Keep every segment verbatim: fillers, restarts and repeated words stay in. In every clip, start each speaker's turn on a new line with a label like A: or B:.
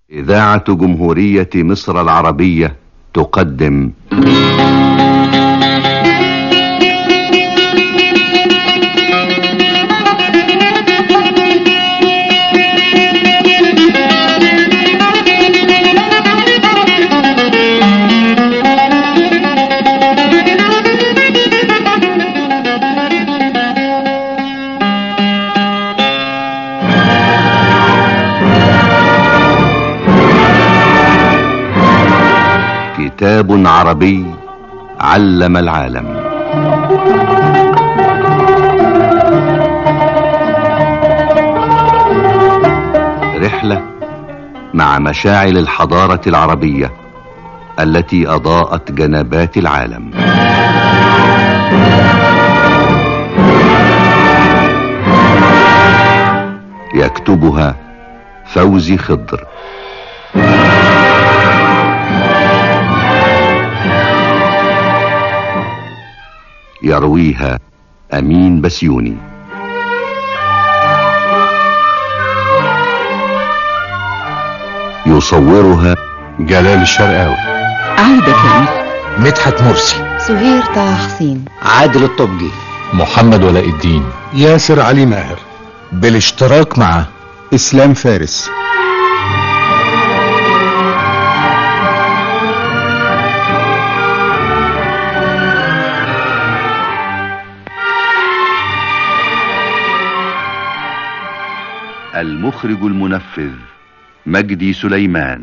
A: إذاعة جمهورية مصر العربية تقدم كتاب عربي علم العالم. رحلة مع مشاعل الحضارة العربية التي أضاءت جنبات العالم. يكتبها فوزي خضر، يرويها أمين بسيوني. يصورها
B: جلال الشرقاوي،
C: عايدة كامل،
B: مدحت مرسي،
C: سهير طه حسين،
D: عادل الطبجي،
B: محمد ولاء الدين،
E: ياسر علي ماهر،
B: بالاشتراك مع
E: إسلام فارس.
A: المخرج المنفذ مجدي سليمان.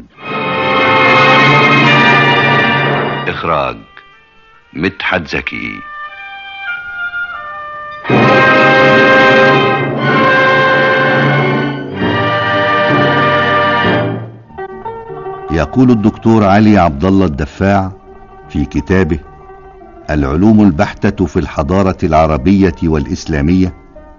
A: إخراج مدحت زكي. يقول الدكتور علي عبد الله الدفاع في كتابه العلوم البحتة في الحضارة العربية والإسلامية: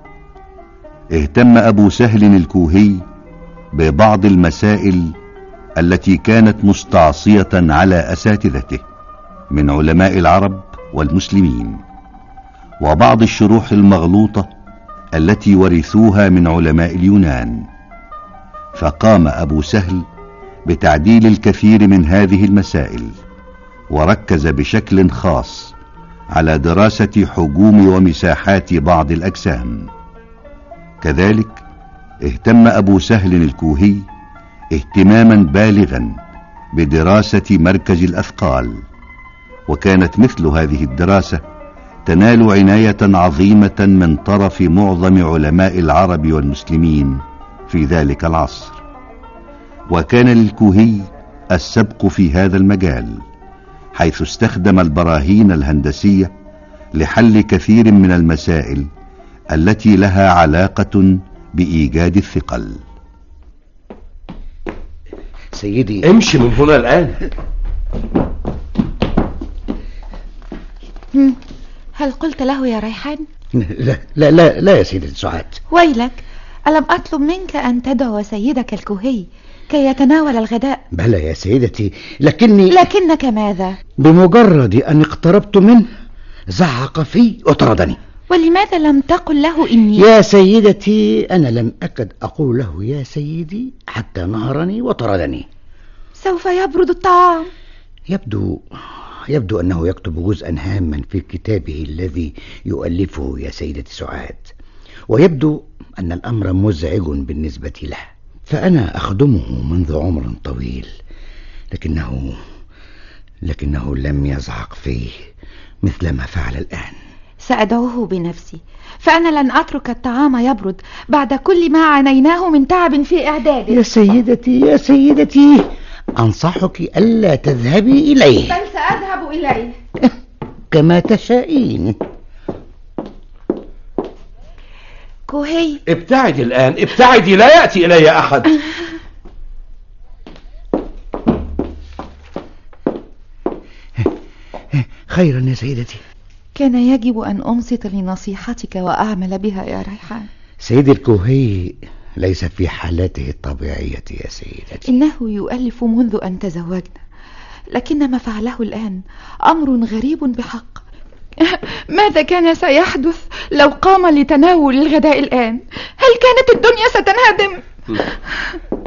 A: اهتم أبو سهل الكوهي ببعض المسائل التي كانت مستعصية على أساتذته من علماء العرب والمسلمين، وبعض الشروح المغلوطة التي ورثوها من علماء اليونان. فقام أبو سهل بتعديل الكثير من هذه المسائل، وركز بشكل خاص على دراسة حجوم ومساحات بعض الأجسام. كذلك اهتم أبو سهل الكوهي اهتماما بالغا بدراسة مركز الأثقال، وكانت مثل هذه الدراسة تنال عناية عظيمة من طرف معظم علماء العرب والمسلمين في ذلك العصر. وكان للكوهي السبق في هذا المجال، حيث استخدم البراهين الهندسية لحل كثير من المسائل التي لها علاقة بإيجاد الثقل.
D: سيدي
B: امشي من هنا الآن.
C: هل قلت له يا ريحان؟
D: لا لا لا, لا يا سيدة سعاد.
C: ويلك، ألم أطلب منك أن تدعو سيدك الكوهي كي يتناول الغداء؟
D: بلى يا سيدتي، لكني
C: لكنك ماذا؟
D: بمجرد أن اقتربت منه زعق في وطردني.
C: ولماذا لم تقل له إني؟
D: يا سيدتي، أنا لم أكد أقول له يا سيدي حتى نهرني وطردني.
C: سوف يبرد الطعام.
D: يبدو يبدو أنه يكتب جزءا هاما في كتابه الذي يؤلفه يا سيدتي سعاد، ويبدو أن الأمر مزعج بالنسبة له، فأنا أخدمه منذ عمر طويل، لكنه لكنه لم يزعق فيه مثلما فعل الآن.
C: سأدعوه بنفسي، فأنا لن أترك الطعام يبرد بعد كل ما عانيناه من تعب في إعداده.
D: يا سيدتي يا سيدتي، أنصحك ألا تذهبي إليه.
C: بل سأذهب إليه
D: كما تشائين.
C: كوهي،
B: ابتعدي الآن، ابتعدي، لا يأتي إلي أحد.
D: خيرا يا سيدتي.
C: كان يجب أن أنصت لنصيحتك وأعمل بها يا ريحان.
D: سيدي الكوهي ليس في حالته الطبيعية يا سيدتي.
C: إنه يؤلف منذ أن تزوجنا، لكن ما فعله الآن أمر غريب بحق. ماذا كان سيحدث لو قام لتناول الغداء الآن؟ هل كانت الدنيا ستنهدم؟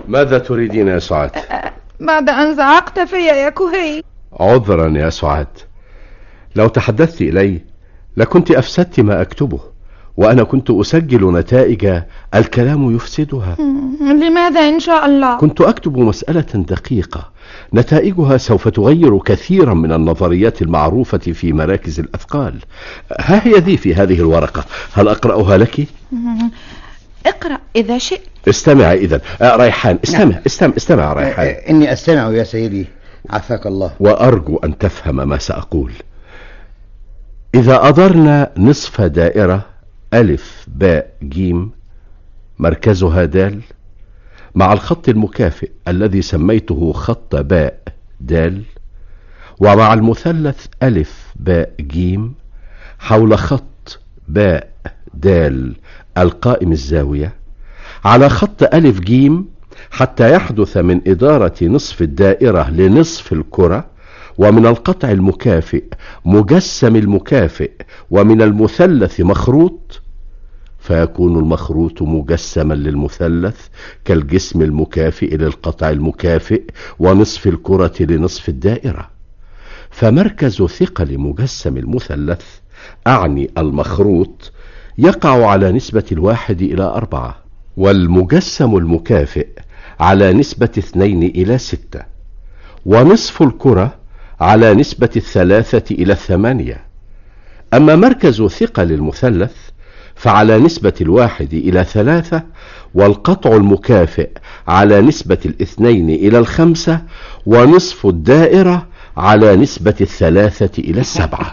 B: ماذا تريدين يا سعاد؟
C: بعد أن زعقت في يا كوهي.
B: عذرا يا سعاد، لو تحدثت إلي لكنت أفسدت ما أكتبه، وأنا كنت أسجل نتائج الكلام يفسدها.
C: لماذا إن شاء الله؟
B: كنت أكتب مسألة دقيقة نتائجها سوف تغير كثيرا من النظريات المعروفة في مراكز الأثقال. ها هي ذي في هذه الورقة، هل أقرأها لك؟
C: اقرأ إذا شئت.
B: استمع إذن. آه ريحان، استمع استمع استمع ريحان.
D: إني أستمع يا سيدي، عافاك الله.
B: وأرجو أن تفهم ما سأقول. إذا أضرنا نصف دائرة ألف باء جيم مركزها دال مع الخط المكافئ الذي سميته خط باء دال، ومع المثلث ألف باء جيم حول خط باء دال القائم الزاوية على خط ألف جيم، حتى يحدث من إدارة نصف الدائرة لنصف الكرة، ومن القطع المكافئ مجسم المكافئ، ومن المثلث مخروط، فيكون المخروط مجسما للمثلث كالجسم المكافئ للقطع المكافئ، ونصف الكرة لنصف الدائرة. فمركز ثقل مجسم المثلث، أعني المخروط، يقع على نسبة الواحد إلى أربعة، والمجسم المكافئ على نسبة اثنين إلى ستة، ونصف الكرة على نسبة الثلاثة إلى الثمانية. أما مركز ثقل المثلث فعلى نسبة الواحد إلى ثلاثة، والقطع المكافئ على نسبة الاثنين إلى الخمسة، ونصف الدائرة على نسبة الثلاثة إلى السبعة.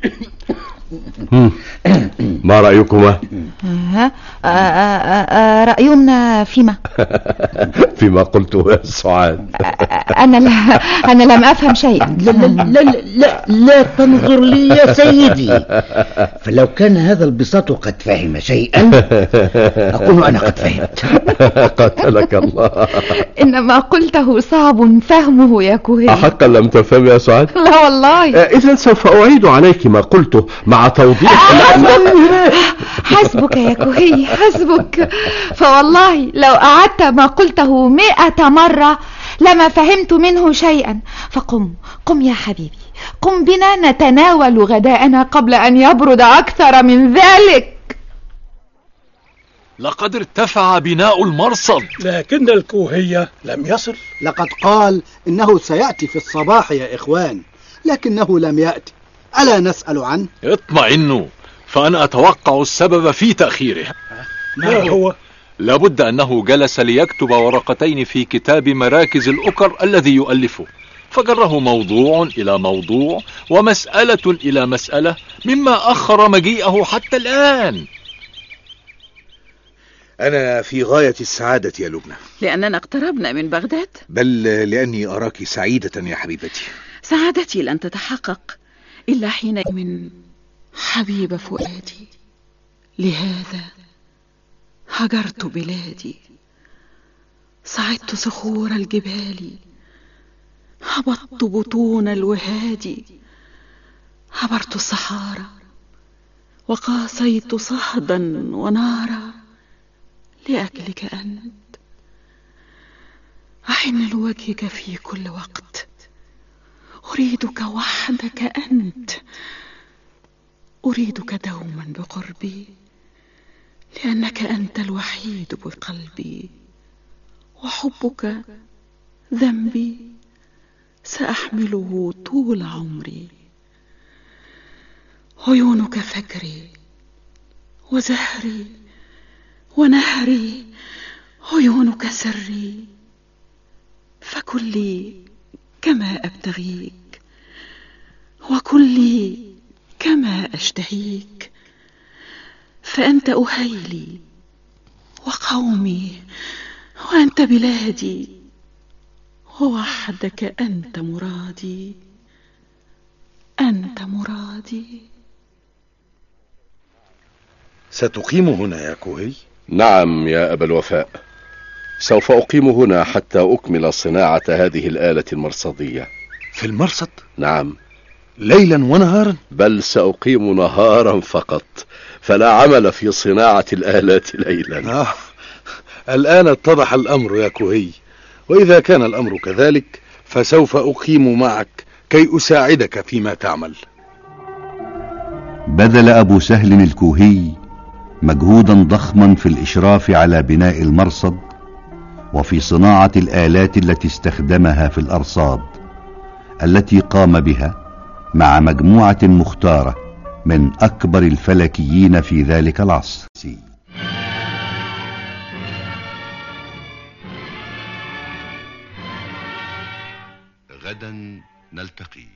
B: ما رأيكما؟
C: رأينا فيما
B: فيما قلته يا سعاد.
C: أنا لا أنا لم أفهم شيئا.
D: لا لا لا لا, لا تنظر لي يا سيدي، فلو كان هذا البساط قد فهم شيئا أقول أنا قد فهمت.
B: قتلك الله.
C: إنما قلته صعب فهمه يا كوهي.
B: أحقا لم تفهم يا سعاد؟
C: لا والله.
B: إذن سوف أعيد عليك ما قلته مع توضيح.
C: حسبك يا كوهي حسبك، فوالله لو أعدت ما قلته مئة مرة لما فهمت منه شيئا. فقم قم يا حبيبي، قم بنا نتناول غداءنا قبل أن يبرد أكثر من ذلك.
F: لقد ارتفع بناء المرصد،
G: لكن الكوهية لم يصل.
H: لقد قال إنه سيأتي في الصباح يا إخوان، لكنه لم يأتي. ألا نسأل عنه؟
F: اطمئنوا، فأنا أتوقع السبب في تأخيره.
G: ما هو؟
F: لابد أنه جلس ليكتب ورقتين في كتاب مراكز الأكر الذي يؤلفه، فجره موضوع إلى موضوع ومسألة إلى مسألة، مما أخر مجيئه حتى الآن.
I: أنا في غاية السعادة يا لبنى،
J: لأننا اقتربنا من بغداد،
I: بل لأني أراك سعيدة يا حبيبتي.
J: سعادتي لن تتحقق إلا حين من حبيب فؤادي، لهذا هجرت بلادي، صعدت صخور الجبال، هبطت بطون الوهاد، عبرت الصحارى وقاسيت صهدا ونارا لأجلك أنت. أحن لوجهك في كل وقت، أريدك وحدك أنت، أريدك دوما بقربي، لأنك أنت الوحيد بقلبي، وحبك ذنبي سأحمله طول عمري. عيونك فجري وزهري ونهري، عيونك سري، فكلي كما أبتغيك، وكلي كما أشتهيك، فأنت أهيلي وقومي، وأنت بلادي، ووحدك أنت مرادي، أنت مرادي.
I: ستقيم هنا يا كوهي؟
B: نعم يا أبا الوفاء، سوف أقيم هنا حتى أكمل صناعة هذه الآلة المرصدية.
I: في المرصد؟
B: نعم.
I: ليلا ونهارا؟
B: بل سأقيم نهارا فقط، فلا عمل في صناعة الآلات ليلا.
I: آه. الآن اتضح الأمر يا كوهي، وإذا كان الأمر كذلك فسوف أقيم معك كي أساعدك فيما تعمل.
A: بذل أبو سهل الكوهي مجهودا ضخما في الإشراف على بناء المرصد وفي صناعة الآلات التي استخدمها في الأرصاد التي قام بها مع مجموعة مختارة من أكبر الفلكيين في ذلك العصر.
K: غدا نلتقي.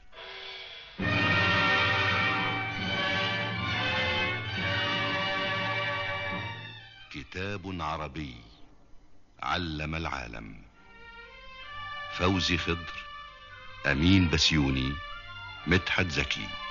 K: كتاب عربي علم العالم. فوزي خضر، أمين بسيوني، مدحت زكي.